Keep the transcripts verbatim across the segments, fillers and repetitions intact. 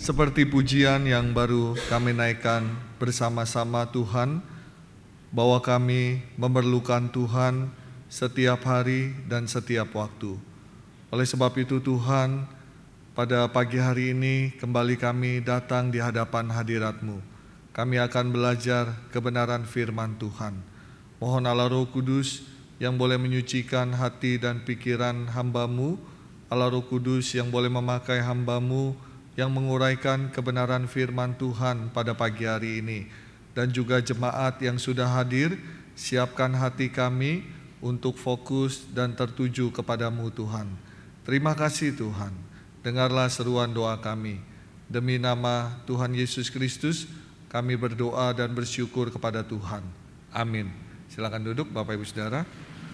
Seperti pujian yang baru kami naikkan bersama-sama Tuhan, bahwa kami memerlukan Tuhan setiap hari dan setiap waktu. Oleh sebab itu Tuhan, pada pagi hari ini kembali kami datang di hadapan hadirat-Mu. Kami akan belajar kebenaran firman Tuhan. Mohon Allah Roh Kudus yang boleh menyucikan hati dan pikiran hamba-Mu, Allah Roh Kudus yang boleh memakai hamba-Mu yang menguraikan kebenaran firman Tuhan pada pagi hari ini. Dan juga jemaat yang sudah hadir, siapkan hati kami untuk fokus dan tertuju kepadamu Tuhan. Terima kasih Tuhan, dengarlah seruan doa kami. Demi nama Tuhan Yesus Kristus, kami berdoa dan bersyukur kepada Tuhan. Amin. Silakan duduk Bapak Ibu Saudara.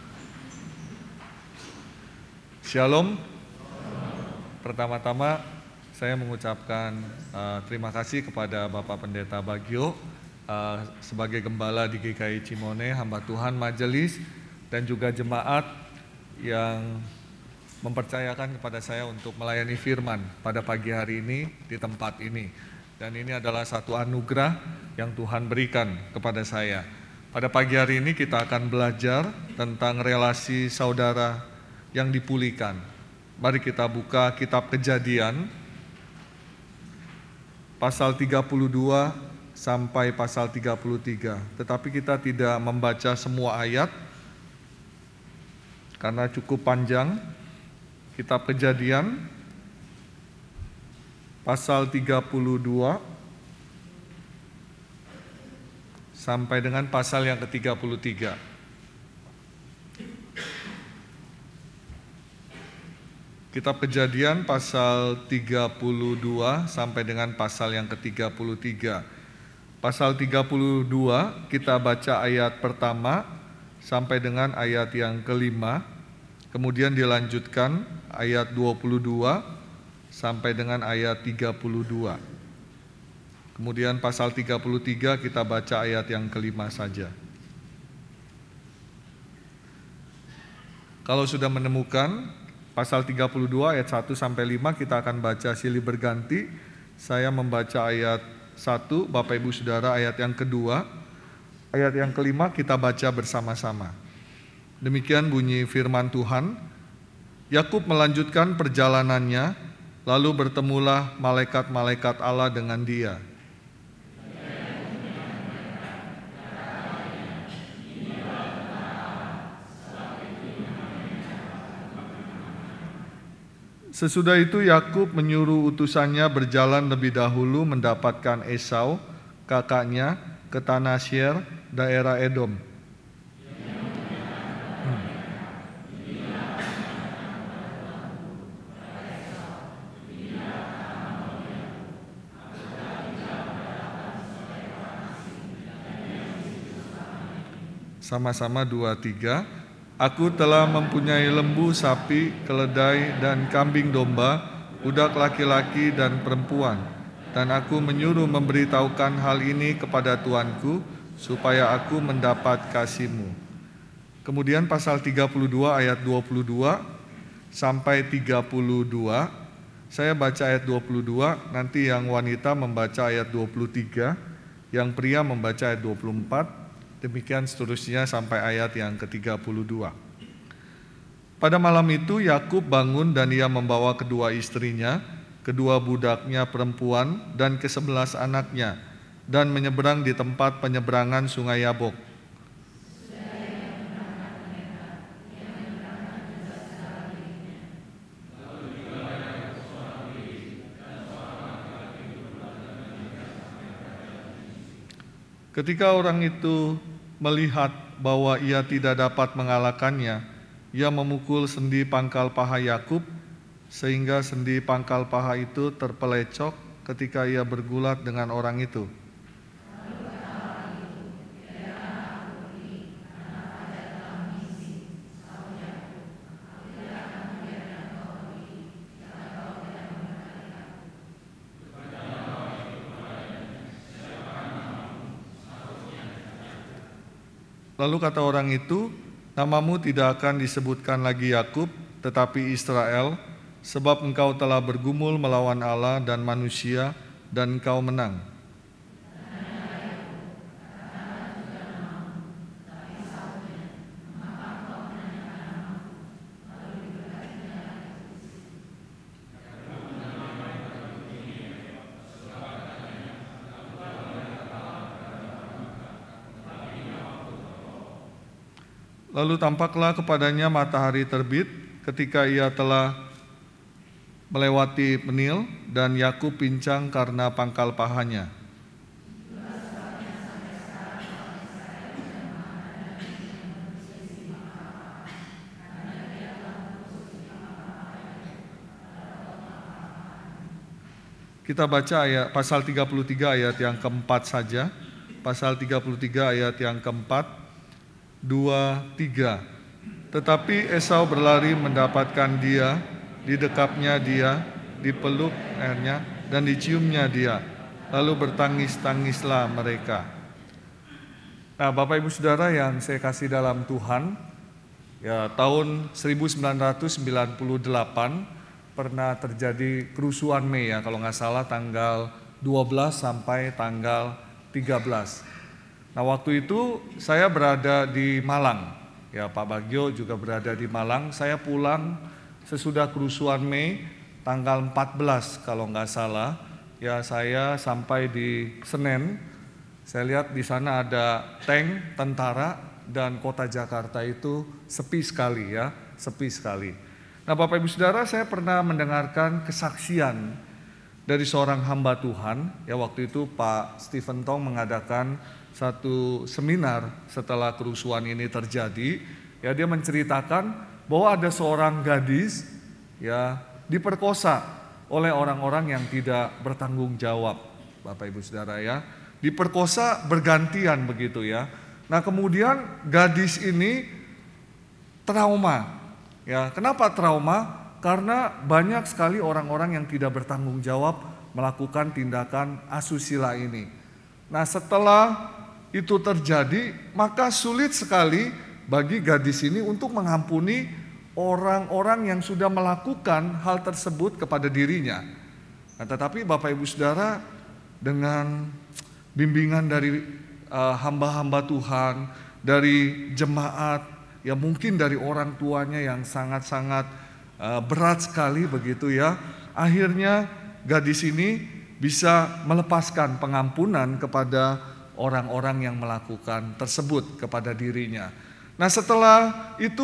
Shalom. Pertama-tama saya mengucapkan uh, terima kasih kepada Bapak Pendeta Bagio uh, sebagai gembala di G K I Cimone, hamba Tuhan, majelis, dan juga jemaat yang mempercayakan kepada saya untuk melayani firman pada pagi hari ini di tempat ini. Dan ini adalah satu anugerah yang Tuhan berikan kepada saya. Pada pagi hari ini kita akan belajar tentang relasi saudara yang dipulihkan. Mari kita buka kitab Kejadian pasal tiga puluh dua sampai pasal tiga puluh tiga. Tetapi kita tidak membaca semua ayat karena cukup panjang. Kitab Kejadian pasal tiga puluh dua sampai dengan pasal yang ke tiga puluh tiga. Kitab Kejadian pasal tiga puluh dua sampai dengan pasal yang ke tiga puluh tiga. Pasal tiga puluh dua kita baca ayat pertama sampai dengan ayat yang kelima. Kemudian dilanjutkan ayat dua puluh dua sampai dengan ayat tiga puluh dua. Kemudian pasal tiga puluh tiga kita baca ayat yang kelima saja. Kalau sudah menemukan pasal tiga puluh dua ayat satu sampai lima, kita akan baca silih berganti. Saya membaca ayat satu, Bapak Ibu Saudara ayat yang kedua. Ayat yang kelima kita baca bersama-sama. Demikian bunyi firman Tuhan. Yakub melanjutkan perjalanannya, lalu bertemulah malaikat-malaikat Allah dengan dia. Sesudah itu Yakub menyuruh utusannya berjalan lebih dahulu mendapatkan Esau, kakaknya, ke tanah Seir, daerah Edom. Hmm. Sama-sama dua tiga. Aku telah mempunyai lembu, sapi, keledai, dan kambing domba, budak laki-laki dan perempuan. Dan aku menyuruh memberitahukan hal ini kepada tuanku, supaya aku mendapat kasih-Mu. Kemudian pasal tiga puluh dua ayat dua puluh dua sampai tiga puluh dua. Saya baca ayat dua puluh dua, nanti yang wanita membaca ayat dua puluh tiga, yang pria membaca ayat dua puluh empat. Demikian seterusnya sampai ayat yang ke tiga puluh dua. Pada malam itu Yakub bangun dan ia membawa kedua istrinya, kedua budaknya perempuan dan kesebelas anaknya, dan menyeberang di tempat penyeberangan sungai Yabok. Ketika orang itu melihat bahwa ia tidak dapat mengalahkannya, ia memukul sendi pangkal paha Yakub, sehingga sendi pangkal paha itu terpelecok ketika ia bergulat dengan orang itu. Lalu kata orang itu, namamu tidak akan disebutkan lagi Yakub, tetapi Israel, sebab engkau telah bergumul melawan Allah dan manusia, dan engkau menang. Lalu tampaklah kepadanya matahari terbit ketika ia telah melewati Penil, dan Yakub pincang karena pangkal pahanya. Kita baca ayat pasal tiga puluh tiga ayat yang keempat saja. Pasal tiga puluh tiga ayat yang keempat, dua, tiga. Tetapi Esau berlari mendapatkan dia, didekapnya dia, dipeluk airnya, dan diciumnya dia. Lalu bertangis-tangislah mereka. Nah, Bapak Ibu Saudara yang saya kasih dalam Tuhan, ya tahun seribu sembilan ratus sembilan puluh delapan pernah terjadi kerusuhan Mei, ya kalau nggak salah tanggal dua belas sampai tanggal tiga belas. Nah, waktu itu saya berada di Malang, ya Pak Bagio juga berada di Malang. Saya pulang sesudah kerusuhan Mei tanggal empat belas kalau nggak salah, ya saya sampai di Senen. Saya lihat di sana ada tank tentara dan kota Jakarta itu sepi sekali, ya sepi sekali. Nah, Bapak Ibu Saudara, saya pernah mendengarkan kesaksian dari seorang hamba Tuhan, ya waktu itu Pak Stephen Tong mengadakan satu seminar setelah kerusuhan ini terjadi. Ya, dia menceritakan bahwa ada seorang gadis ya diperkosa oleh orang-orang yang tidak bertanggung jawab, Bapak Ibu Saudara ya. Diperkosa bergantian begitu ya. Nah, kemudian gadis ini trauma. Ya, kenapa trauma? Karena banyak sekali orang-orang yang tidak bertanggung jawab melakukan tindakan asusila ini. Nah, setelah itu terjadi, maka sulit sekali bagi gadis ini untuk mengampuni orang-orang yang sudah melakukan hal tersebut kepada dirinya. Nah, tetapi Bapak Ibu Saudara, dengan bimbingan dari uh, hamba-hamba Tuhan, dari jemaat, ya mungkin dari orang tuanya yang sangat-sangat uh, berat sekali begitu ya, akhirnya gadis ini bisa melepaskan pengampunan kepada orang-orang yang melakukan tersebut kepada dirinya. Nah, setelah itu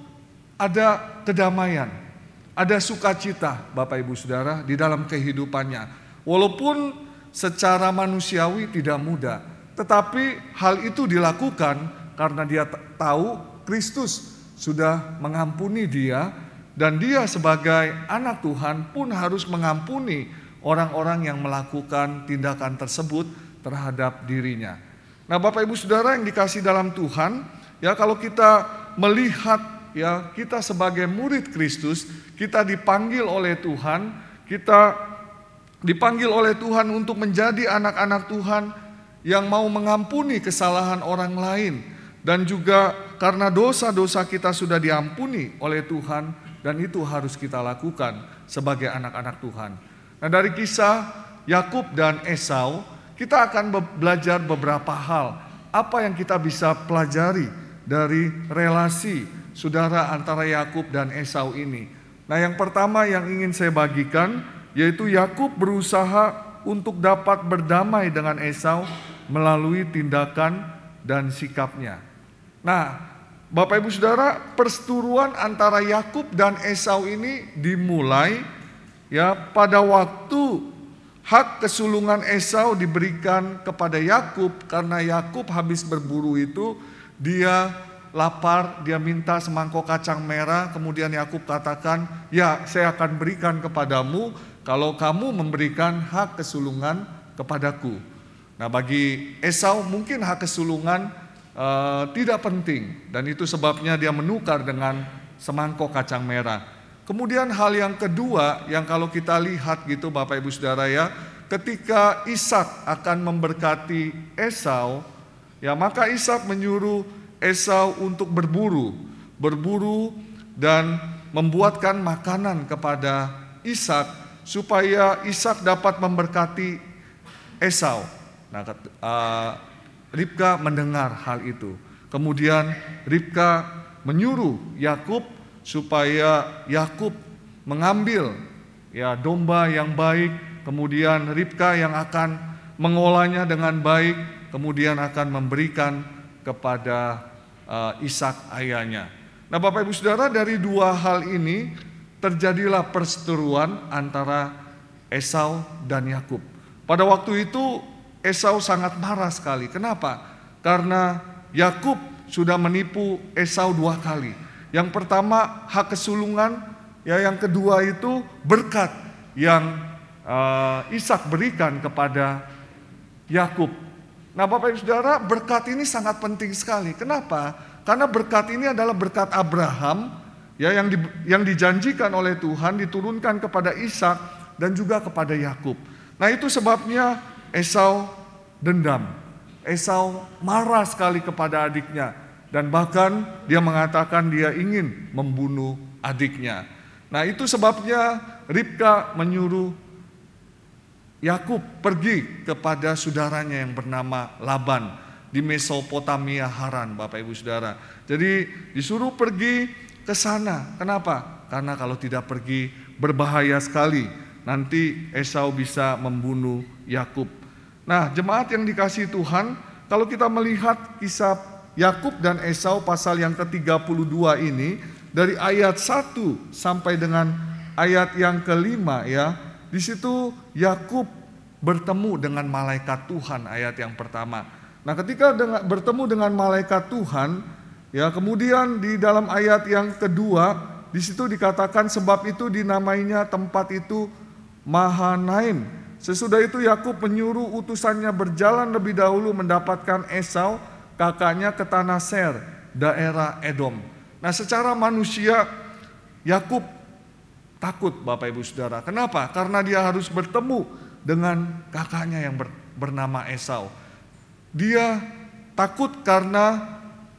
ada kedamaian, ada sukacita Bapak Ibu Saudara di dalam kehidupannya. Walaupun secara manusiawi tidak mudah, tetapi hal itu dilakukan karena dia tahu Kristus sudah mengampuni dia, dan dia sebagai anak Tuhan pun harus mengampuni orang-orang yang melakukan tindakan tersebut terhadap dirinya. Nah, Bapak Ibu Saudara yang dikasih dalam Tuhan, ya kalau kita melihat ya kita sebagai murid Kristus, kita dipanggil oleh Tuhan, kita dipanggil oleh Tuhan untuk menjadi anak-anak Tuhan yang mau mengampuni kesalahan orang lain, dan juga karena dosa-dosa kita sudah diampuni oleh Tuhan, dan itu harus kita lakukan sebagai anak-anak Tuhan. Nah, dari kisah Yakub dan Esau, kita akan belajar beberapa hal. Apa yang kita bisa pelajari dari relasi saudara antara Yakub dan Esau ini? Nah, yang pertama yang ingin saya bagikan, yaitu Yakub berusaha untuk dapat berdamai dengan Esau melalui tindakan dan sikapnya. Nah, Bapak Ibu Saudara, perseteruan antara Yakub dan Esau ini dimulai ya pada waktu hak kesulungan Esau diberikan kepada Yakub, karena Yakub habis berburu itu dia lapar, dia minta semangkok kacang merah, kemudian Yakub katakan, "Ya, saya akan berikan kepadamu kalau kamu memberikan hak kesulungan kepadaku." Nah, bagi Esau mungkin hak kesulungan Uh, tidak penting, dan itu sebabnya dia menukar dengan semangkok kacang merah. Kemudian hal yang kedua yang kalau kita lihat gitu Bapak Ibu Saudara ya, ketika Ishak akan memberkati Esau, ya maka Ishak menyuruh Esau untuk berburu, berburu dan membuatkan makanan kepada Ishak supaya Ishak dapat memberkati Esau. Nah, uh, Ribka mendengar hal itu. Kemudian Ribka menyuruh Yakub supaya Yakub mengambil ya domba yang baik, kemudian Ribka yang akan mengolahnya dengan baik, kemudian akan memberikan kepada uh, Ishak ayahnya. Nah, Bapak Ibu Saudara, dari dua hal ini terjadilah perseteruan antara Esau dan Yakub. Pada waktu itu Esau sangat marah sekali. Kenapa? Karena Yakub sudah menipu Esau dua kali. Yang pertama hak kesulungan, ya, yang kedua itu berkat yang uh, Ishak berikan kepada Yakub. Nah, Bapak Ibu Saudara, berkat ini sangat penting sekali. Kenapa? Karena berkat ini adalah berkat Abraham, ya, yang di, yang dijanjikan oleh Tuhan diturunkan kepada Ishak dan juga kepada Yakub. Nah, itu sebabnya Esau dendam. Esau marah sekali kepada adiknya dan bahkan dia mengatakan dia ingin membunuh adiknya. Nah, itu sebabnya Ribka menyuruh Yakub pergi kepada saudaranya yang bernama Laban di Mesopotamia Haran, Bapak Ibu Saudara. Jadi disuruh pergi ke sana. Kenapa? Karena kalau tidak pergi berbahaya sekali. Nanti Esau bisa membunuh Yakub. Nah, jemaat yang dikasihi Tuhan, kalau kita melihat kisah Yakub dan Esau pasal yang ke tiga puluh dua ini, dari ayat satu sampai dengan ayat yang kelima, ya, di situ Yakub bertemu dengan malaikat Tuhan, ayat yang pertama. Nah, ketika dengan, bertemu dengan malaikat Tuhan, ya, kemudian di dalam ayat yang kedua, di situ dikatakan sebab itu dinamainya tempat itu Mahanaim. Sesudah itu Yakub menyuruh utusannya berjalan lebih dahulu mendapatkan Esau, kakaknya ke tanah Ser, daerah Edom. Nah, secara manusia Yakub takut, Bapak Ibu Saudara. Kenapa? Karena dia harus bertemu dengan kakaknya yang ber, bernama Esau. Dia takut karena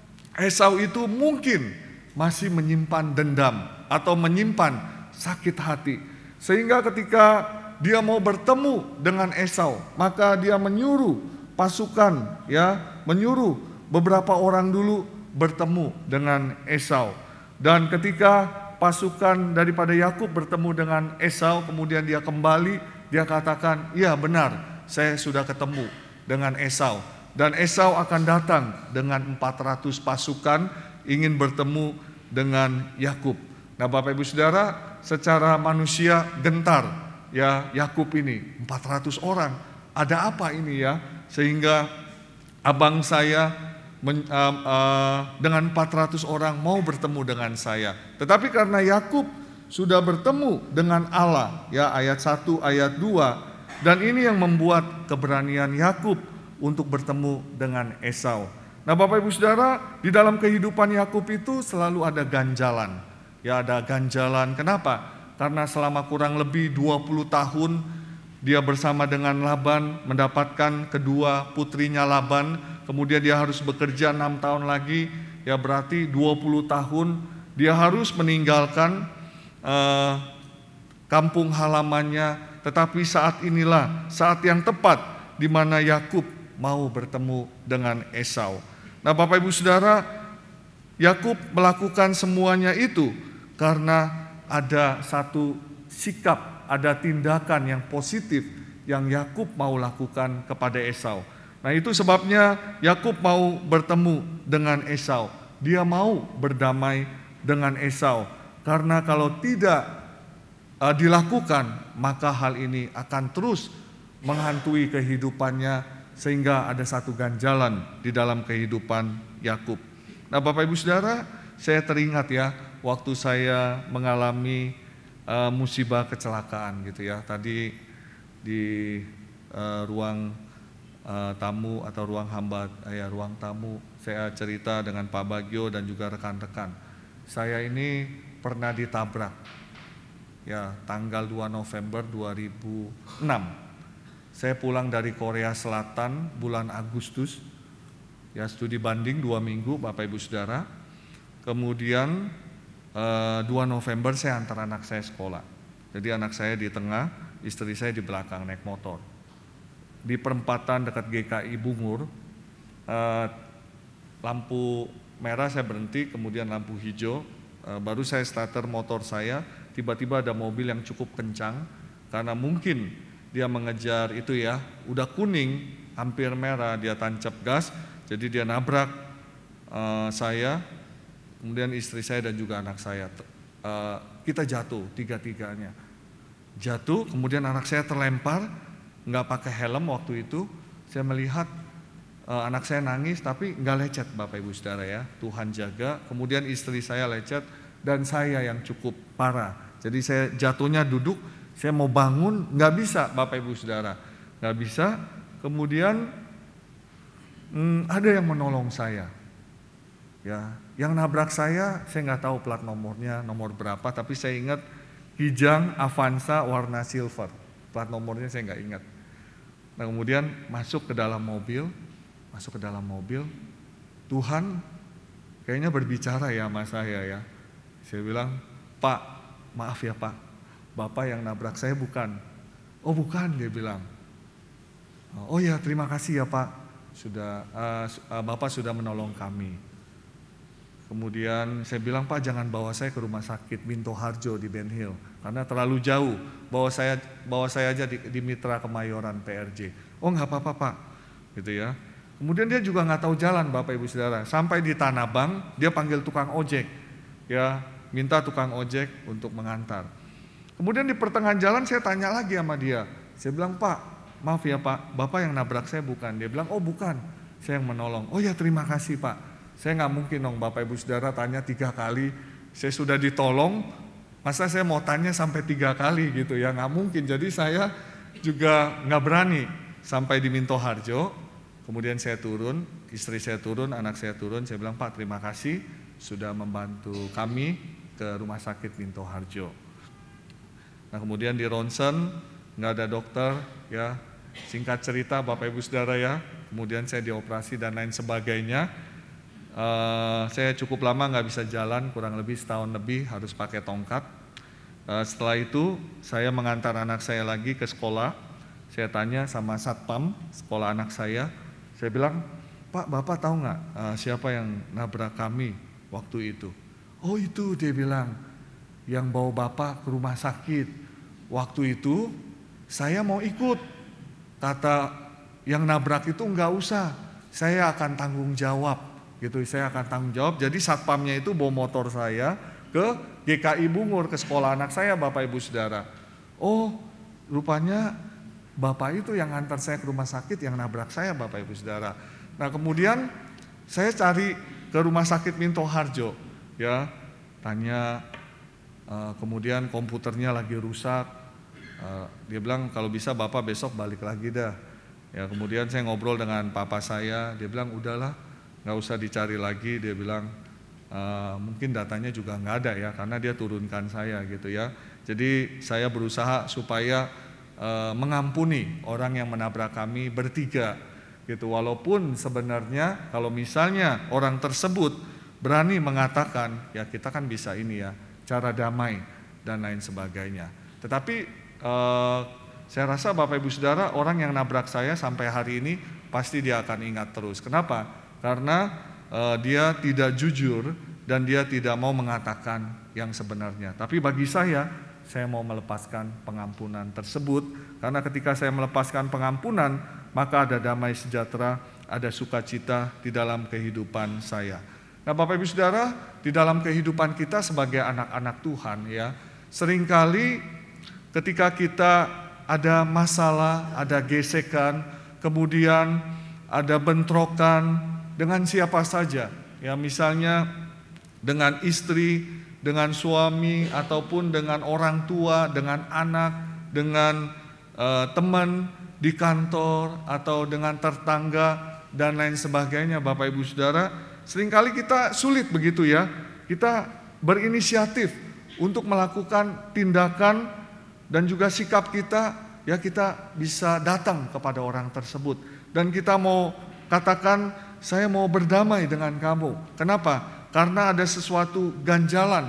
Esau itu mungkin masih menyimpan dendam atau menyimpan sakit hati. Sehingga ketika dia mau bertemu dengan Esau, maka dia menyuruh pasukan, ya, menyuruh beberapa orang dulu bertemu dengan Esau. Dan ketika pasukan daripada Yakub bertemu dengan Esau, kemudian dia kembali, dia katakan, "Iya benar, saya sudah ketemu dengan Esau." Dan Esau akan datang dengan empat ratus pasukan ingin bertemu dengan Yakub. Nah, Bapak Ibu Saudara, secara manusia gentar, ya, Yakub ini empat ratus orang. Ada apa ini, ya? Sehingga abang saya men, uh, uh, dengan empat ratus orang mau bertemu dengan saya. Tetapi karena Yakub sudah bertemu dengan Allah, ya, ayat satu, ayat dua, dan ini yang membuat keberanian Yakub untuk bertemu dengan Esau. Nah, Bapak Ibu Saudara, di dalam kehidupan Yakub itu selalu ada ganjalan. Ya, ada ganjalan. Kenapa? Karena selama kurang lebih dua puluh tahun dia bersama dengan Laban mendapatkan kedua putrinya Laban. Kemudian dia harus bekerja enam tahun lagi. Ya, berarti dua puluh tahun dia harus meninggalkan eh, kampung halamannya. Tetapi saat inilah saat yang tepat di mana Yakub mau bertemu dengan Esau. Nah, Bapak Ibu Saudara, Yakub melakukan semuanya itu karena ada satu sikap, ada tindakan yang positif yang Yakub mau lakukan kepada Esau. Nah, itu sebabnya Yakub mau bertemu dengan Esau. Dia mau berdamai dengan Esau. Karena kalau tidak uh, dilakukan, maka hal ini akan terus menghantui kehidupannya, sehingga ada satu ganjalan di dalam kehidupan Yakub. Nah, Bapak Ibu Saudara, saya teringat, ya, waktu saya mengalami uh, musibah kecelakaan gitu, ya. Tadi di uh, ruang uh, tamu atau ruang hamba, ya, ruang tamu, saya cerita dengan Pak Bagio dan juga rekan-rekan. Saya ini pernah ditabrak, ya, tanggal dua November dua ribu enam. Saya pulang dari Korea Selatan bulan Agustus, ya, studi banding dua minggu, Bapak Ibu Saudara. Kemudian eh, dua November saya antar anak saya sekolah. Jadi anak saya di tengah, istri saya di belakang naik motor. Di perempatan dekat G K I Bungur, eh, lampu merah saya berhenti, kemudian lampu hijau, eh, baru saya starter motor saya, tiba-tiba ada mobil yang cukup kencang, karena mungkin dia mengejar itu ya, udah kuning, hampir merah, dia tancap gas, jadi dia nabrak eh, saya, kemudian istri saya dan juga anak saya. Eh, kita jatuh, tiga-tiganya. Jatuh, kemudian anak saya terlempar, nggak pakai helm waktu itu. Saya melihat uh, anak saya nangis, tapi nggak lecet, Bapak Ibu Saudara ya. Tuhan jaga. Kemudian istri saya lecet dan saya yang cukup parah. Jadi saya jatuhnya duduk, saya mau bangun nggak bisa, Bapak Ibu Saudara, nggak bisa. Kemudian hmm, ada yang menolong saya. Ya, yang nabrak saya, saya nggak tahu plat nomornya, nomor berapa, tapi saya ingat Kijang Avanza warna silver. Plat nomornya saya nggak ingat. Nah kemudian masuk ke dalam mobil, masuk ke dalam mobil, Tuhan kayaknya berbicara ya sama saya ya. Saya bilang, Pak, maaf ya Pak, Bapak yang nabrak saya bukan. Oh bukan, dia bilang. Oh ya terima kasih ya Pak, sudah uh, Bapak sudah menolong kami. Kemudian saya bilang, Pak jangan bawa saya ke rumah sakit Minto Harjo di Ben Hill, karena terlalu jauh, bawa saya bawa saya aja di, di Mitra Kemayoran P R J. Oh nggak apa-apa Pak, gitu ya. Kemudian dia juga nggak tahu jalan, Bapak Ibu Saudara. Sampai di Tanah Abang, dia panggil tukang ojek, ya minta tukang ojek untuk mengantar. Kemudian di pertengahan jalan saya tanya lagi sama dia, saya bilang, Pak maaf ya Pak, Bapak yang nabrak saya bukan? Dia bilang, oh bukan, saya yang menolong. Oh ya terima kasih Pak. Saya nggak mungkin dong Bapak Ibu Saudara tanya tiga kali, saya sudah ditolong, masa saya mau tanya sampai tiga kali gitu ya, nggak mungkin. Jadi saya juga nggak berani sampai di Minto Harjo. Kemudian saya turun, istri saya turun, anak saya turun, saya bilang, Pak terima kasih sudah membantu kami ke rumah sakit Minto Harjo. Nah kemudian di ronsen, nggak ada dokter ya, singkat cerita Bapak Ibu Saudara ya, kemudian saya dioperasi dan lain sebagainya. Uh, saya cukup lama nggak bisa jalan, kurang lebih setahun lebih harus pakai tongkat. Uh, setelah itu saya mengantar anak saya lagi ke sekolah. Saya tanya sama satpam sekolah anak saya. Saya bilang, Pak Bapak tahu nggak uh, siapa yang nabrak kami waktu itu? Oh itu, dia bilang, yang bawa Bapak ke rumah sakit. Waktu itu saya mau ikut. Kata yang nabrak itu nggak usah, saya akan tanggung jawab. Gitu, saya akan tanggung jawab. Jadi satpamnya itu bawa motor saya ke G K I Bungur, ke sekolah anak saya, Bapak Ibu Saudara. Oh rupanya Bapak itu yang antar saya ke rumah sakit, yang nabrak saya, Bapak Ibu Saudara. Nah kemudian saya cari ke rumah sakit Minto Harjo, ya tanya, uh, kemudian komputernya lagi rusak. Uh, dia bilang kalau bisa Bapak besok balik lagi dah. Ya kemudian saya ngobrol dengan papa saya, dia bilang udahlah, nggak usah dicari lagi. Dia bilang e, mungkin datanya juga nggak ada ya, karena dia turunkan saya gitu ya. Jadi saya berusaha supaya e, mengampuni orang yang menabrak kami bertiga gitu. Walaupun sebenarnya kalau misalnya orang tersebut berani mengatakan, ya kita kan bisa ini ya, cara damai dan lain sebagainya. Tetapi e, saya rasa Bapak Ibu Saudara, orang yang nabrak saya sampai hari ini pasti dia akan ingat terus. Kenapa? Karena uh, dia tidak jujur dan dia tidak mau mengatakan yang sebenarnya. Tapi bagi saya, saya mau melepaskan pengampunan tersebut. Karena ketika saya melepaskan pengampunan, maka ada damai sejahtera, ada sukacita di dalam kehidupan saya. Nah Bapak Ibu Saudara, di dalam kehidupan kita sebagai anak-anak Tuhan ya, seringkali ketika kita ada masalah, ada gesekan, kemudian ada bentrokan dengan siapa saja, ya misalnya dengan istri, dengan suami, ataupun dengan orang tua, dengan anak, dengan uh, teman di kantor, atau dengan tetangga, dan lain sebagainya. Bapak Ibu Saudara, seringkali kita sulit begitu ya, kita berinisiatif untuk melakukan tindakan dan juga sikap kita, ya kita bisa datang kepada orang tersebut, dan kita mau katakan, saya mau berdamai dengan kamu. Kenapa? Karena ada sesuatu ganjalan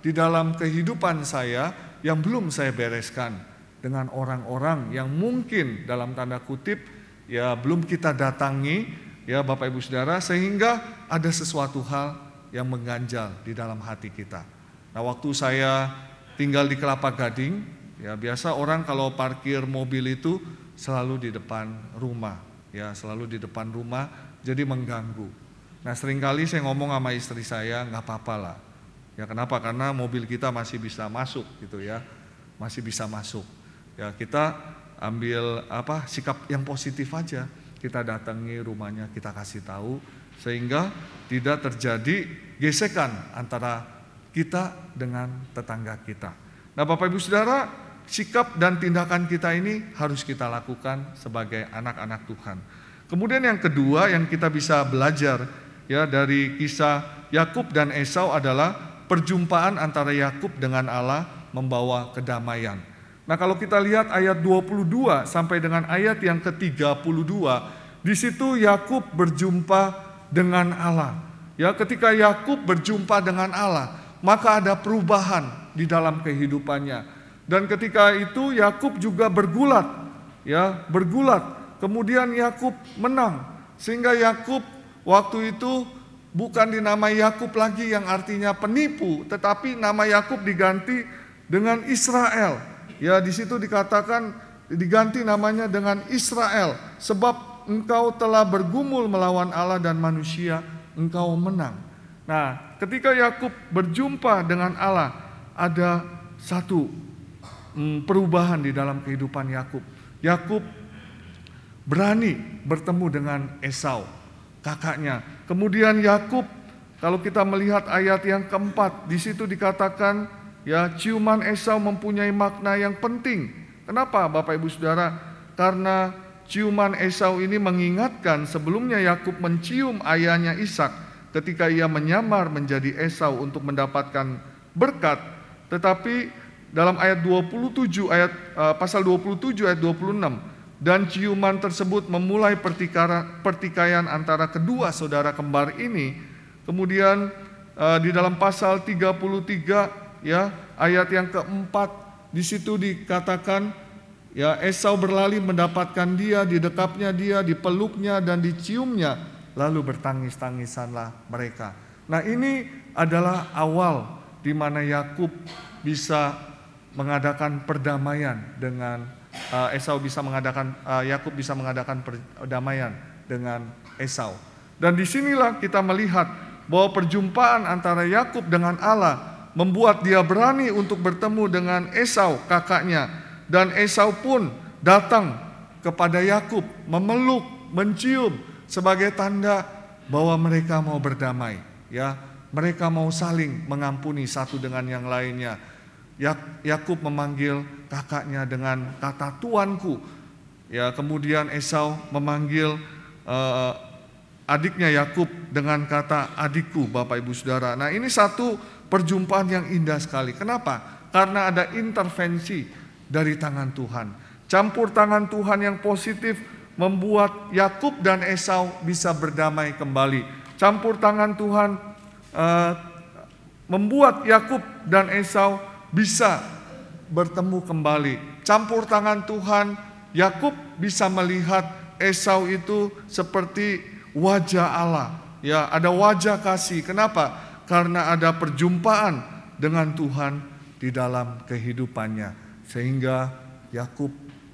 di dalam kehidupan saya yang belum saya bereskan dengan orang-orang yang mungkin dalam tanda kutip ya belum kita datangi ya Bapak Ibu Saudara, sehingga ada sesuatu hal yang mengganjal di dalam hati kita. Nah, waktu saya tinggal di Kelapa Gading, ya biasa orang kalau parkir mobil itu selalu di depan rumah, ya selalu di depan rumah, jadi mengganggu. Nah, seringkali saya ngomong sama istri saya, nggak apa-apa lah. Ya kenapa? Karena mobil kita masih bisa masuk gitu ya, masih bisa masuk. Ya kita ambil apa sikap yang positif aja. Kita datangi rumahnya, kita kasih tahu sehingga tidak terjadi gesekan antara kita dengan tetangga kita. Nah, Bapak Ibu Saudara, sikap dan tindakan kita ini harus kita lakukan sebagai anak-anak Tuhan. Kemudian yang kedua yang kita bisa belajar ya dari kisah Yakub dan Esau adalah perjumpaan antara Yakub dengan Allah membawa kedamaian. Nah, kalau kita lihat ayat dua puluh dua sampai dengan ayat yang ke tiga puluh dua, di situ Yakub berjumpa dengan Allah. Ya, ketika Yakub berjumpa dengan Allah, maka ada perubahan di dalam kehidupannya. Dan ketika itu Yakub juga bergulat, ya, bergulat. Kemudian Yakub menang, sehingga Yakub waktu itu bukan dinamai Yakub lagi yang artinya penipu, tetapi nama Yakub diganti dengan Israel. Ya, di situ dikatakan diganti namanya dengan Israel, sebab engkau telah bergumul melawan Allah dan manusia, engkau menang. Nah, ketika Yakub berjumpa dengan Allah, ada satu hmm, perubahan di dalam kehidupan Yakub. Yakub berani bertemu dengan Esau, kakaknya. Kemudian Yakub, kalau kita melihat ayat yang keempat, di situ dikatakan, ya, ciuman Esau mempunyai makna yang penting. Kenapa, Bapak Ibu Saudara? Karena ciuman Esau ini mengingatkan sebelumnya Yakub mencium ayahnya Ishak ketika ia menyamar menjadi Esau untuk mendapatkan berkat. Tetapi dalam ayat dua puluh tujuh ayat uh, pasal dua puluh tujuh ayat dua puluh enam, dan ciuman tersebut memulai pertikaian antara kedua saudara kembar ini. Kemudian uh, di dalam pasal tiga puluh tiga, ya, ayat yang keempat, di situ dikatakan, ya, Esau berlari mendapatkan dia, didekapnya dia, dipeluknya dan diciumnya, lalu bertangis-tangisanlah mereka. Nah, ini adalah awal di mana Yakub bisa mengadakan perdamaian dengan uh, Esau, bisa mengadakan uh, Yakub bisa mengadakan perdamaian dengan Esau. Dan disinilah kita melihat bahwa perjumpaan antara Yakub dengan Allah membuat dia berani untuk bertemu dengan Esau, kakaknya. Dan Esau pun datang kepada Yakub, memeluk, mencium sebagai tanda bahwa mereka mau berdamai, ya. Mereka mau saling mengampuni satu dengan yang lainnya. Yakub memanggil kakaknya dengan kata tuanku. Ya, kemudian Esau memanggil uh, adiknya Yakub dengan kata adikku, Bapak Ibu Saudara. Nah, ini satu perjumpaan yang indah sekali. Kenapa? Karena ada intervensi dari tangan Tuhan. Campur tangan Tuhan yang positif membuat Yakub dan Esau bisa berdamai kembali. Campur tangan Tuhan uh, membuat Yakub dan Esau bisa bertemu kembali. Campur tangan Tuhan, Yakub bisa melihat Esau itu seperti wajah Allah. Ya, ada wajah kasih. Kenapa? Karena ada perjumpaan dengan Tuhan di dalam kehidupannya, sehingga Yakub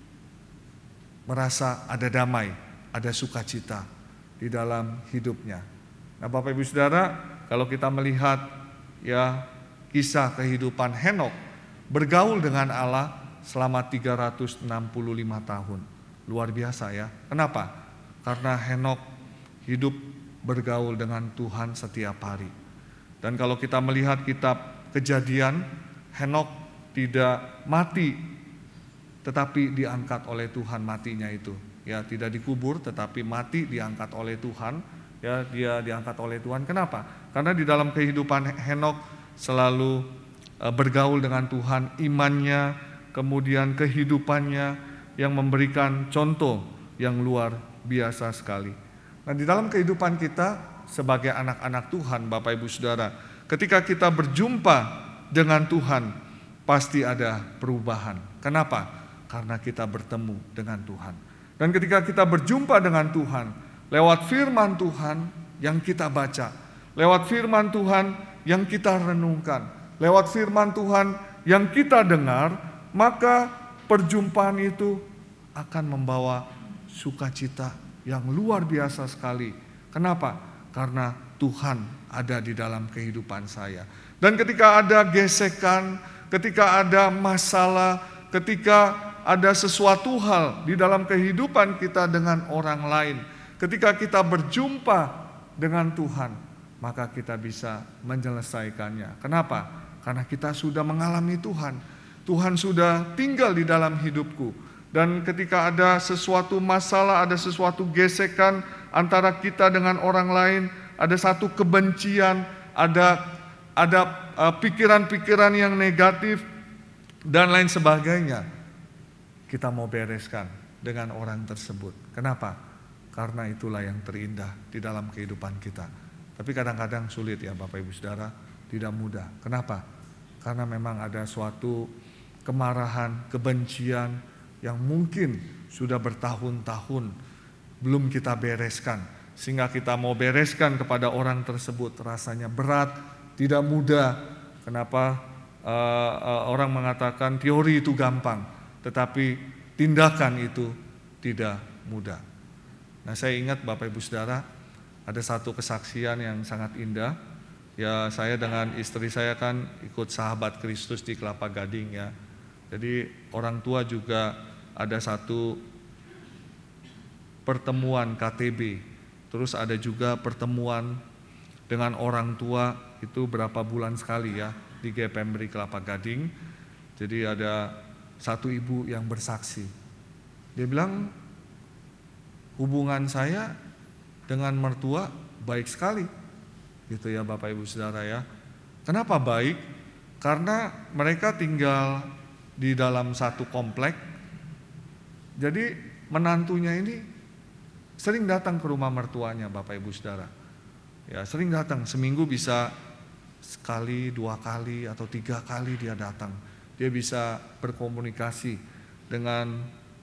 merasa ada damai, ada sukacita di dalam hidupnya. Nah, Bapak Ibu Saudara, kalau kita melihat, ya, kisah kehidupan Henokh bergaul dengan Allah selama tiga ratus enam puluh lima tahun. Luar biasa, ya. Kenapa? Karena Henokh hidup bergaul dengan Tuhan setiap hari. Dan kalau kita melihat kitab Kejadian, Henokh tidak mati, tetapi diangkat oleh Tuhan matinya itu. Ya, tidak dikubur, tetapi mati diangkat oleh Tuhan. Ya, dia diangkat oleh Tuhan. Kenapa? Karena di dalam kehidupan Henokh selalu uh, bergaul dengan Tuhan, imannya, kemudian kehidupannya yang memberikan contoh yang luar biasa sekali. Nah, di dalam kehidupan kita sebagai anak-anak Tuhan, Bapak Ibu Saudara, ketika kita berjumpa dengan Tuhan, pasti ada perubahan. Kenapa? Karena kita bertemu dengan Tuhan. Dan ketika kita berjumpa dengan Tuhan, lewat firman Tuhan yang kita baca, lewat firman Tuhan yang kita renungkan, lewat firman Tuhan yang kita dengar, maka perjumpaan itu akan membawa sukacita yang luar biasa sekali. Kenapa? Karena Tuhan ada di dalam kehidupan saya. Dan ketika ada gesekan, ketika ada masalah, ketika ada sesuatu hal di dalam kehidupan kita dengan orang lain, ketika kita berjumpa dengan Tuhan, maka kita bisa menyelesaikannya. Kenapa? Karena kita sudah mengalami Tuhan. Tuhan sudah tinggal di dalam hidupku. Dan ketika ada sesuatu masalah, ada sesuatu gesekan antara kita dengan orang lain, ada satu kebencian, ada ada uh, pikiran-pikiran yang negatif dan lain sebagainya, kita mau bereskan dengan orang tersebut. Kenapa? Karena itulah yang terindah di dalam kehidupan kita. Tapi kadang-kadang sulit ya Bapak Ibu Saudara, tidak mudah. Kenapa? Karena memang ada suatu kemarahan, kebencian yang mungkin sudah bertahun-tahun belum kita bereskan, sehingga kita mau bereskan kepada orang tersebut rasanya berat, tidak mudah. Kenapa? Uh, uh, orang mengatakan teori itu gampang, tetapi tindakan itu tidak mudah. Nah, saya ingat Bapak Ibu Saudara, ada satu kesaksian yang sangat indah. Ya, saya dengan istri saya kan ikut Sahabat Kristus di Kelapa Gading ya. Jadi orang tua juga ada satu pertemuan K T B. Terus ada juga pertemuan dengan orang tua itu berapa bulan sekali ya di G P M B R I Kelapa Gading. Jadi ada satu ibu yang bersaksi. Dia bilang hubungan saya dengan mertua baik sekali. Gitu ya Bapak Ibu Saudara ya. Kenapa baik? Karena mereka tinggal di dalam satu komplek. Jadi menantunya ini sering datang ke rumah mertuanya Bapak Ibu Saudara. Ya, sering datang, seminggu bisa sekali, dua kali atau tiga kali dia datang. Dia bisa berkomunikasi dengan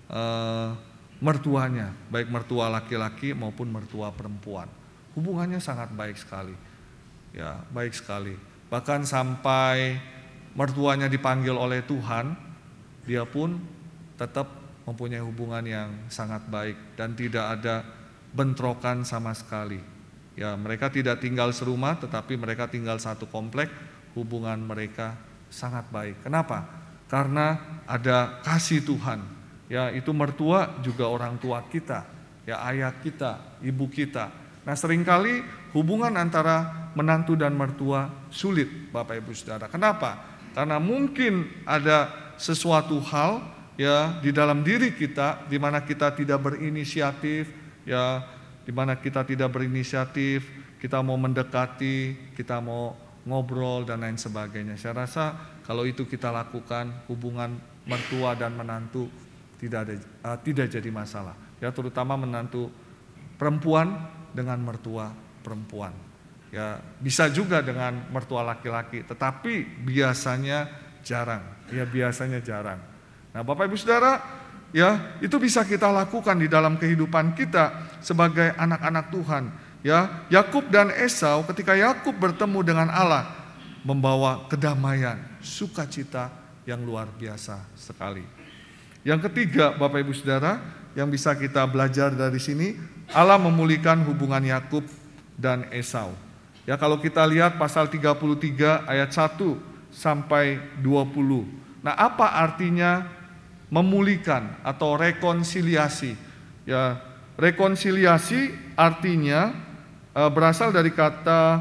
uh, mertuanya, baik mertua laki-laki maupun mertua perempuan. Hubungannya sangat baik sekali. Ya, baik sekali. Bahkan sampai mertuanya dipanggil oleh Tuhan, dia pun tetap mempunyai hubungan yang sangat baik dan tidak ada bentrokan sama sekali. Ya, mereka tidak tinggal serumah, tetapi mereka tinggal satu komplek. Hubungan mereka sangat baik. Kenapa? Karena ada kasih Tuhan. Ya, itu mertua juga orang tua kita, ya ayah kita, ibu kita. Nah, seringkali hubungan antara menantu dan mertua sulit, Bapak Ibu Saudara. Kenapa? Karena mungkin ada sesuatu hal ya di dalam diri kita di mana kita tidak berinisiatif, ya di mana kita tidak berinisiatif, kita mau mendekati, kita mau ngobrol dan lain sebagainya. Saya rasa kalau itu kita lakukan, hubungan mertua dan menantu tidak ada uh, tidak jadi masalah. Ya, terutama menantu perempuan dengan mertua perempuan. Ya, bisa juga dengan mertua laki-laki, tetapi biasanya jarang. Ya, biasanya jarang. Nah, Bapak Ibu Saudara, ya, itu bisa kita lakukan di dalam kehidupan kita sebagai anak-anak Tuhan. Ya, Yakub dan Esau ketika Yakub bertemu dengan Allah membawa kedamaian, sukacita yang luar biasa sekali. Yang ketiga, Bapak Ibu Saudara, yang bisa kita belajar dari sini, Allah memulihkan hubungan Yakub dan Esau. Ya, kalau kita lihat pasal tiga puluh tiga ayat satu sampai dua puluh. Nah, apa artinya memulihkan atau rekonsiliasi? Ya, rekonsiliasi artinya e, berasal dari kata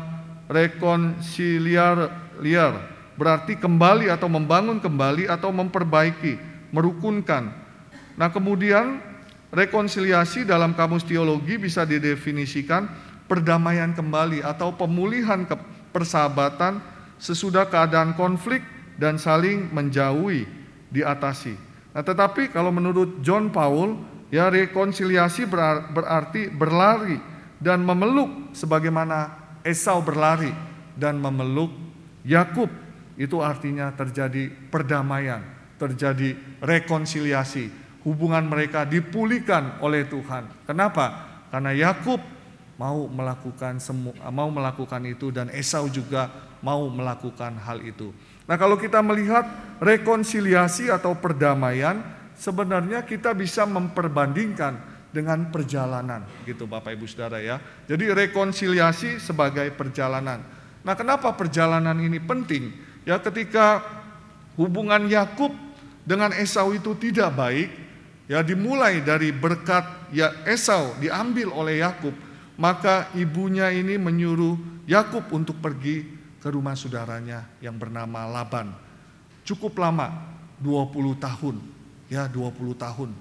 rekonsiliar, berarti kembali atau membangun kembali atau memperbaiki, merukunkan. Nah, kemudian rekonsiliasi dalam kamus teologi bisa didefinisikan perdamaian kembali atau pemulihan ke persahabatan sesudah keadaan konflik dan saling menjauhi diatasi. Nah, tetapi kalau menurut John Paul, ya rekonsiliasi berarti berlari dan memeluk sebagaimana Esau berlari dan memeluk Yakub. itu artinya terjadi perdamaian, terjadi rekonsiliasi, hubungan mereka dipulihkan oleh Tuhan. Kenapa? Karena Yakub mau melakukan semua, mau melakukan itu, dan Esau juga mau melakukan hal itu. Nah, kalau kita melihat rekonsiliasi atau perdamaian, sebenarnya kita bisa memperbandingkan dengan perjalanan, gitu Bapak Ibu Saudara ya. Jadi rekonsiliasi sebagai perjalanan. Nah, kenapa perjalanan ini penting? Ya, ketika hubungan Yakub dengan Esau itu tidak baik, ya dimulai dari berkat ya Esau diambil oleh Yakub, maka ibunya ini menyuruh Yakub untuk pergi ke rumah saudaranya yang bernama Laban. Cukup lama, dua puluh tahun, ya dua puluh tahun.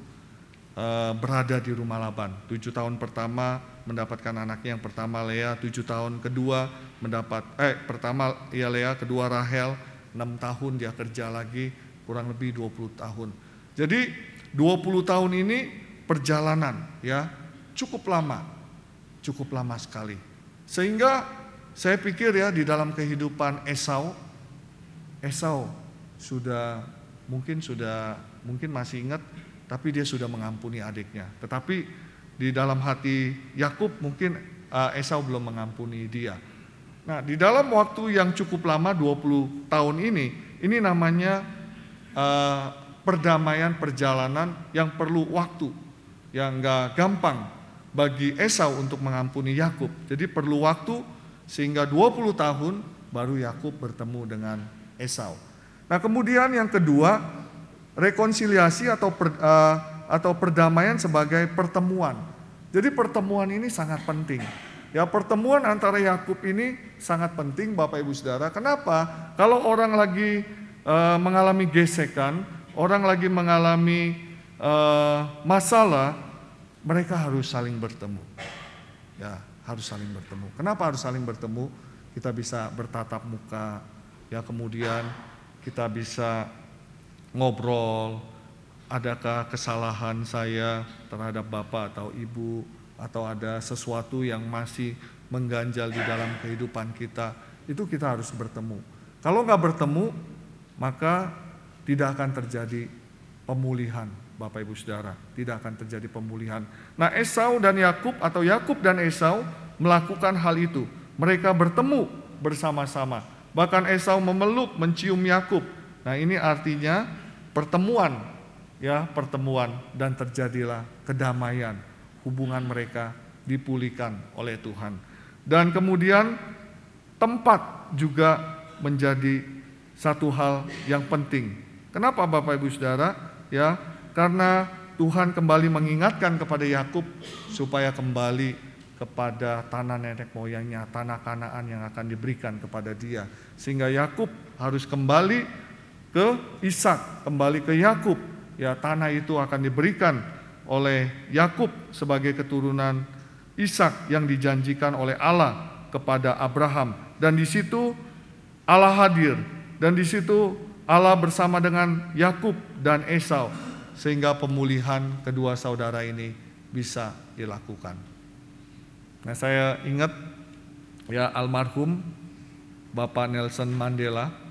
Berada di rumah Laban. Tujuh tahun pertama mendapatkan anaknya yang pertama Lea, tujuh tahun kedua mendapat eh pertama ya Lea, kedua Rahel, enam tahun dia kerja lagi, kurang lebih dua puluh tahun. Jadi dua puluh tahun ini perjalanan ya cukup lama, cukup lama sekali. Sehingga saya pikir ya di dalam kehidupan Esau, Esau sudah mungkin sudah mungkin masih ingat, tapi dia sudah mengampuni adiknya. Tetapi di dalam hati Yakub mungkin uh, Esau belum mengampuni dia. Nah, di dalam waktu yang cukup lama dua puluh tahun ini, ini namanya uh, perdamaian perjalanan yang perlu waktu, yang gak gampang bagi Esau untuk mengampuni Yakub. Jadi perlu waktu sehingga dua puluh tahun baru Yakub bertemu dengan Esau. Nah, kemudian yang kedua, rekonsiliasi atau per, uh, atau perdamaian sebagai pertemuan. Jadi pertemuan ini sangat penting. Ya, pertemuan antara Yakub ini sangat penting Bapak Ibu Saudara. Kenapa? Kalau orang lagi uh, mengalami gesekan, orang lagi mengalami uh, masalah, mereka harus saling bertemu. Ya, harus saling bertemu. Kenapa harus saling bertemu? Kita bisa bertatap muka, ya kemudian kita bisa ngobrol, adakah kesalahan saya terhadap bapak atau ibu, atau ada sesuatu yang masih mengganjal di dalam kehidupan kita, itu kita harus bertemu. Kalau nggak bertemu, maka tidak akan terjadi pemulihan, Bapak Ibu Saudara, tidak akan terjadi pemulihan. Nah, Esau dan Yakub atau Yakub dan Esau melakukan hal itu. Mereka bertemu bersama-sama. Bahkan Esau memeluk, mencium Yakub. Nah, ini artinya pertemuan, ya pertemuan, dan terjadilah kedamaian, hubungan mereka dipulihkan oleh Tuhan. Dan kemudian tempat juga menjadi satu hal yang penting. Kenapa Bapak Ibu Saudara? Ya, karena Tuhan kembali mengingatkan kepada Yakub supaya kembali kepada tanah nenek moyangnya, tanah Kanaan yang akan diberikan kepada dia. Sehingga Yakub harus kembali ke Ishak, kembali ke Yakub. Ya, tanah itu akan diberikan oleh Yakub sebagai keturunan Ishak yang dijanjikan oleh Allah kepada Abraham. Dan di situ Allah hadir, dan di situ Allah bersama dengan Yakub dan Esau, sehingga pemulihan kedua saudara ini bisa dilakukan. Nah, saya ingat ya almarhum Bapak Nelson Mandela.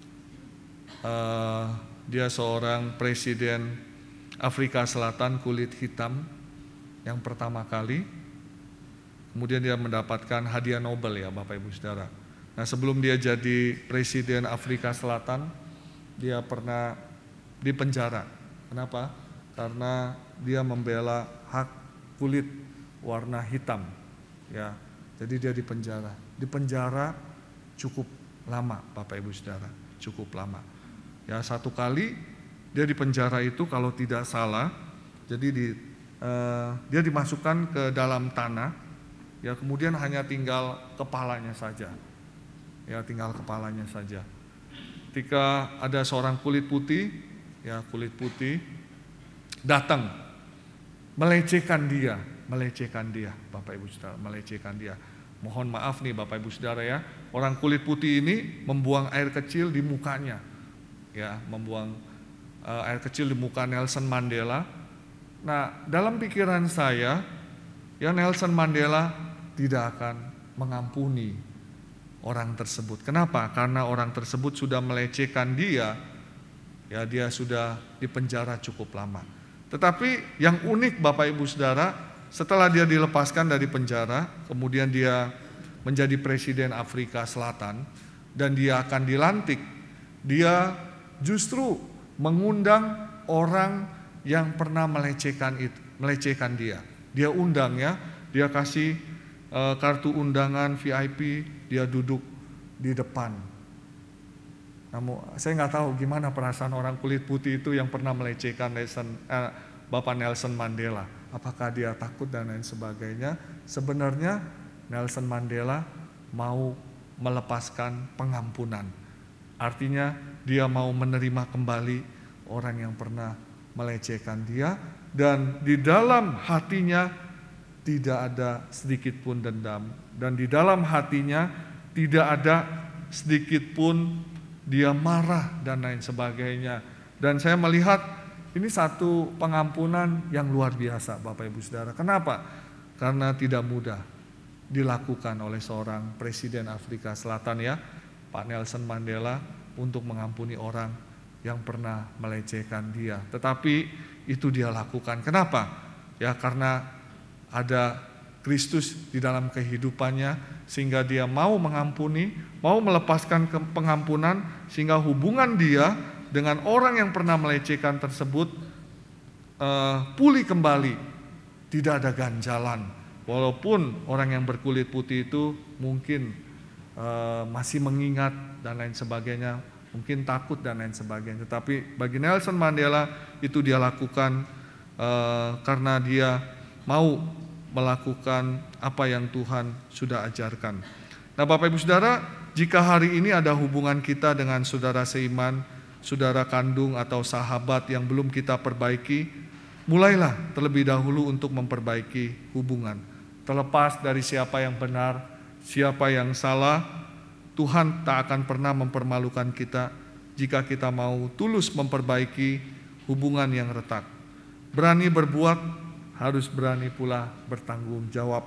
Uh, dia seorang presiden Afrika Selatan kulit hitam yang pertama kali. Kemudian dia mendapatkan hadiah Nobel ya Bapak Ibu Saudara. Nah, sebelum dia jadi presiden Afrika Selatan, dia pernah dipenjara. Kenapa? Karena dia membela hak kulit warna hitam. Ya, jadi dia dipenjara. Dipenjara cukup lama Bapak Ibu Saudara, cukup lama. Ya, satu kali dia di penjara itu kalau tidak salah, jadi di, eh, dia dimasukkan ke dalam tanah, ya kemudian hanya tinggal kepalanya saja, ya tinggal kepalanya saja. Ketika ada seorang kulit putih, ya kulit putih datang melecehkan dia, melecehkan dia, Bapak Ibu Saudara, melecehkan dia. Mohon maaf nih Bapak Ibu Saudara ya, orang kulit putih ini membuang air kecil di mukanya. Ya, membuang uh, air kecil di muka Nelson Mandela. Nah, dalam pikiran saya, ya Nelson Mandela tidak akan mengampuni orang tersebut. Kenapa? Karena orang tersebut sudah melecehkan dia, ya dia sudah dipenjara cukup lama. Tetapi yang unik Bapak Ibu Saudara, setelah dia dilepaskan dari penjara, kemudian dia menjadi presiden Afrika Selatan dan dia akan dilantik, dia justru mengundang orang yang pernah melecehkan itu, melecehkan dia. Dia undang ya, dia kasih uh, kartu undangan V I P, dia duduk di depan. Namun saya nggak tahu gimana perasaan orang kulit putih itu yang pernah melecehkan Nelson, eh, Bapak Nelson Mandela. Apakah dia takut dan lain sebagainya? Sebenarnya Nelson Mandela mau melepaskan pengampunan. Artinya dia mau menerima kembali orang yang pernah melecehkan dia, dan di dalam hatinya tidak ada sedikit pun dendam, dan di dalam hatinya tidak ada sedikit pun dia marah dan lain sebagainya. Dan saya melihat ini satu pengampunan yang luar biasa Bapak Ibu Saudara. Kenapa? Karena tidak mudah dilakukan oleh seorang presiden Afrika Selatan ya, Pak Nelson Mandela, untuk mengampuni orang yang pernah melecehkan dia. Tetapi itu dia lakukan. Kenapa? Ya karena ada Kristus di dalam kehidupannya, sehingga dia mau mengampuni, mau melepaskan pengampunan, sehingga hubungan dia dengan orang yang pernah melecehkan tersebut uh, pulih kembali. Tidak ada ganjalan. Walaupun orang yang berkulit putih itu mungkin uh, masih mengingat dan lain sebagainya, mungkin takut dan lain sebagainya. Tetapi bagi Nelson Mandela itu dia lakukan uh, karena dia mau melakukan apa yang Tuhan sudah ajarkan. Nah Bapak Ibu Saudara, jika hari ini ada hubungan kita dengan saudara seiman, saudara kandung atau sahabat yang belum kita perbaiki, mulailah terlebih dahulu untuk memperbaiki hubungan. Terlepas dari siapa yang benar, siapa yang salah, Tuhan tak akan pernah mempermalukan kita jika kita mau tulus memperbaiki hubungan yang retak. Berani berbuat, harus berani pula bertanggung jawab.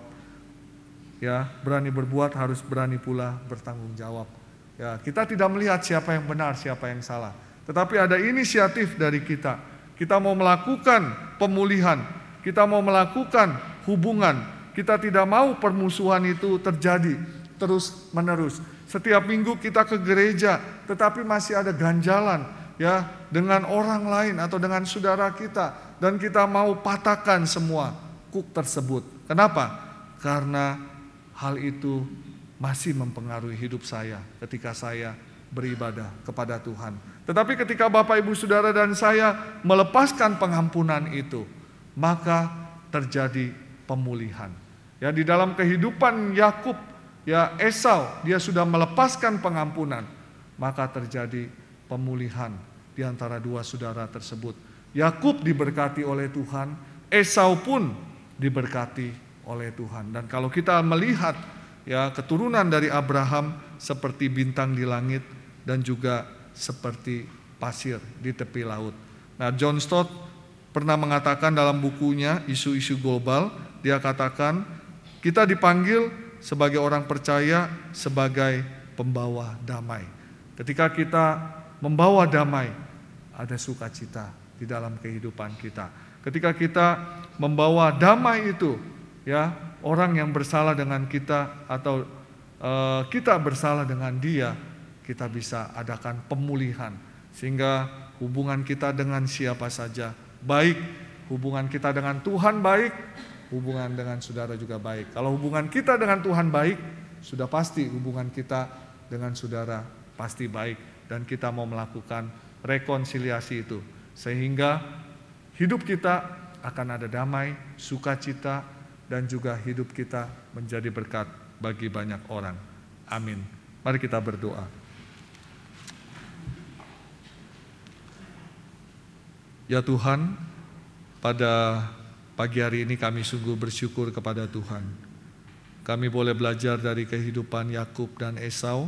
Ya, berani berbuat harus berani pula bertanggung jawab. Ya, kita tidak melihat siapa yang benar, siapa yang salah. Tetapi ada inisiatif dari kita. Kita mau melakukan pemulihan, kita mau melakukan hubungan. Kita tidak mau permusuhan itu terjadi terus menerus. Setiap minggu kita ke gereja, tetapi masih ada ganjalan ya dengan orang lain atau dengan saudara kita, dan kita mau patahkan semua kuk tersebut. Kenapa? Karena hal itu masih mempengaruhi hidup saya ketika saya beribadah kepada Tuhan. Tetapi ketika Bapak Ibu Saudara dan saya melepaskan pengampunan itu, maka terjadi pemulihan. Ya, di dalam kehidupan Yakub, ya Esau, dia sudah melepaskan pengampunan, maka terjadi pemulihan di antara dua saudara tersebut. Yakub diberkati oleh Tuhan, Esau pun diberkati oleh Tuhan. Dan kalau kita melihat ya keturunan dari Abraham seperti bintang di langit dan juga seperti pasir di tepi laut. Nah, John Stott pernah mengatakan dalam bukunya Isu-isu Global, dia katakan kita dipanggil sebagai orang percaya sebagai pembawa damai. Ketika kita membawa damai, ada sukacita di dalam kehidupan kita. Ketika kita membawa damai itu, ya orang yang bersalah dengan kita atau uh, kita bersalah dengan dia, kita bisa adakan pemulihan sehingga hubungan kita dengan siapa saja baik, hubungan kita dengan Tuhan baik, hubungan dengan saudara juga baik. Kalau hubungan kita dengan Tuhan baik, sudah pasti hubungan kita dengan saudara pasti baik, dan kita mau melakukan rekonsiliasi itu sehingga hidup kita akan ada damai, sukacita, dan juga hidup kita menjadi berkat bagi banyak orang. Amin. Mari kita berdoa. Ya Tuhan, pada pagi hari ini kami sungguh bersyukur kepada Tuhan. Kami boleh belajar dari kehidupan Yakub dan Esau,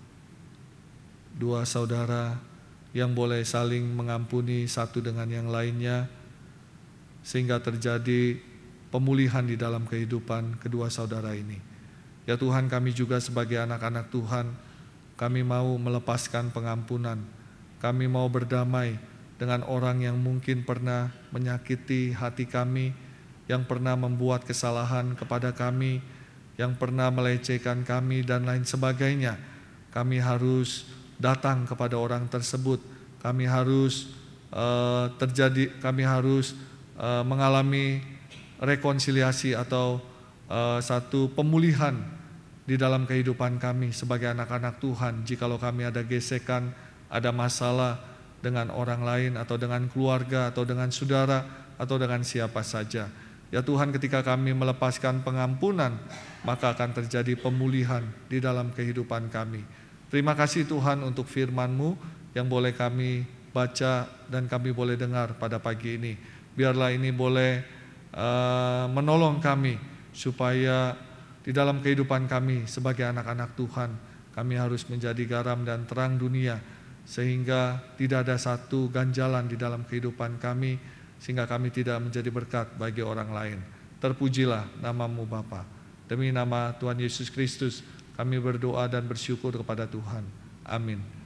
dua saudara yang boleh saling mengampuni satu dengan yang lainnya, sehingga terjadi pemulihan di dalam kehidupan kedua saudara ini. Ya Tuhan, kami juga sebagai anak-anak Tuhan, kami mau melepaskan pengampunan. Kami mau berdamai dengan orang yang mungkin pernah menyakiti hati kami, yang pernah membuat kesalahan kepada kami, yang pernah melecehkan kami dan lain sebagainya. Kami harus datang kepada orang tersebut. Kami harus uh, terjadi, kami harus uh, mengalami rekonsiliasi atau uh, satu pemulihan di dalam kehidupan kami sebagai anak-anak Tuhan. Jikalau kami ada gesekan, ada masalah dengan orang lain atau dengan keluarga atau dengan saudara atau dengan siapa saja. Ya Tuhan, ketika kami melepaskan pengampunan, maka akan terjadi pemulihan di dalam kehidupan kami. Terima kasih Tuhan untuk firman-Mu yang boleh kami baca dan kami boleh dengar pada pagi ini. Biarlah ini boleh uh, menolong kami supaya di dalam kehidupan kami sebagai anak-anak Tuhan, kami harus menjadi garam dan terang dunia, sehingga tidak ada satu ganjalan di dalam kehidupan kami, sehingga kami tidak menjadi berkat bagi orang lain. Terpujilah nama-Mu Bapa. Demi nama Tuhan Yesus Kristus, kami berdoa dan bersyukur kepada Tuhan. Amin.